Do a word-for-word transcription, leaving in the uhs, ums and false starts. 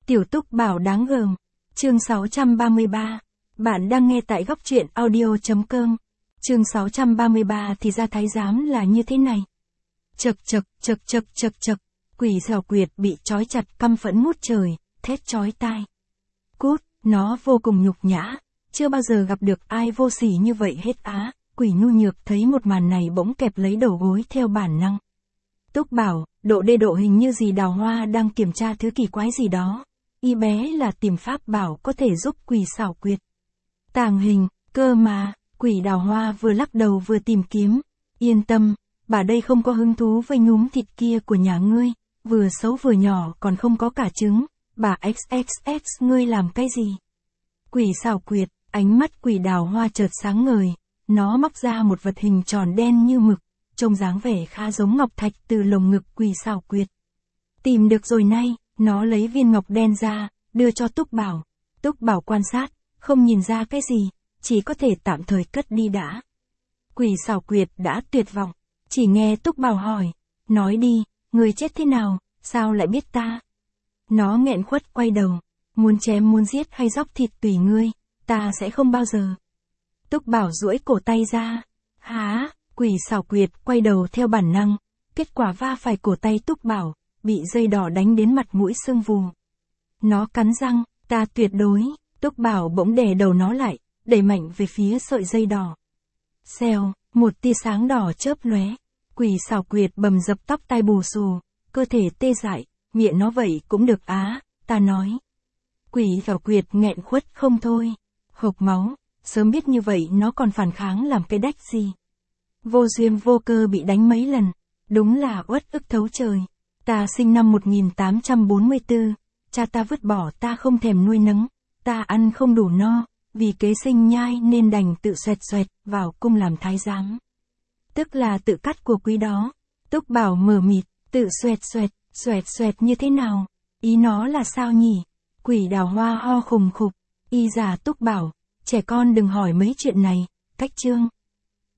Tiểu Túc Bảo đáng gờm. Chương sáu trăm ba mươi ba. Bạn đang nghe tại góc truyện audio.com. Chương sáu trăm ba mươi ba thì ra thái giám là như thế này. Chật chật chật chật chật chật. Quỷ xảo quyệt bị trói chặt căm phẫn ngút trời, thét chói tai. Cút, nó vô cùng nhục nhã. Chưa bao giờ gặp được ai vô sỉ như vậy hết á. Quỷ nhu nhược thấy một màn này bỗng kẹp lấy đầu gối theo bản năng. Túc Bảo, độ đê độ hình như dì Đào Hoa đang kiểm tra thứ kỳ quái gì đó. Y bé là tìm pháp bảo có thể giúp quỷ xảo quyệt. Tàng hình, cơ mà, quỷ Đào Hoa vừa lắc đầu vừa tìm kiếm. Yên tâm, bà đây không có hứng thú với nhúm thịt kia của nhà ngươi, vừa xấu vừa nhỏ còn không có cả trứng, bà ích ích ích ngươi làm cái gì? Quỷ xảo quyệt, ánh mắt quỷ Đào Hoa chợt sáng ngời, nó móc ra một vật hình tròn đen như mực, trông dáng vẻ khá giống ngọc thạch từ lồng ngực quỷ xảo quyệt. Tìm được rồi nay, nó lấy viên ngọc đen ra, đưa cho Túc Bảo. Túc Bảo quan sát, không nhìn ra cái gì, chỉ có thể tạm thời cất đi đã. Quỷ xảo quyệt đã tuyệt vọng, chỉ nghe Túc Bảo hỏi, nói đi, người chết thế nào, sao lại biết ta? Nó nghẹn khuất quay đầu, muốn chém muốn giết hay dóc thịt tùy ngươi, ta sẽ không bao giờ. Túc Bảo duỗi cổ tay ra, há, quỷ xảo quyệt quay đầu theo bản năng, kết quả va phải cổ tay Túc Bảo, bị dây đỏ đánh đến mặt mũi sưng vù. Nó cắn răng, ta tuyệt đối, Túc Bảo bỗng đè đầu nó lại, đẩy mạnh về phía sợi dây đỏ. Xèo, một tia sáng đỏ chớp lóe, quỷ xảo quyệt bầm dập tóc tai bù xù, cơ thể tê dại, miệng nó vậy cũng được á, ta nói. Quỷ xảo quyệt nghẹn khuất không thôi, hộc máu, sớm biết như vậy nó còn phản kháng làm cái đách gì. Vô duyên vô cơ bị đánh mấy lần, đúng là uất ức thấu trời. Ta sinh năm một nghìn tám trăm bốn mươi tư, cha ta vứt bỏ ta không thèm nuôi nấng, ta ăn không đủ no, vì kế sinh nhai nên đành tự xoẹt xoẹt vào cung làm thái giám. Tức là tự cắt của quý đó. Túc Bảo mờ mịt, tự xoẹt xoẹt, xoẹt xoẹt như thế nào? Ý nó là sao nhỉ? Quỷ Đào Hoa ho khùng khục, y giả Túc Bảo, trẻ con đừng hỏi mấy chuyện này, cách chương.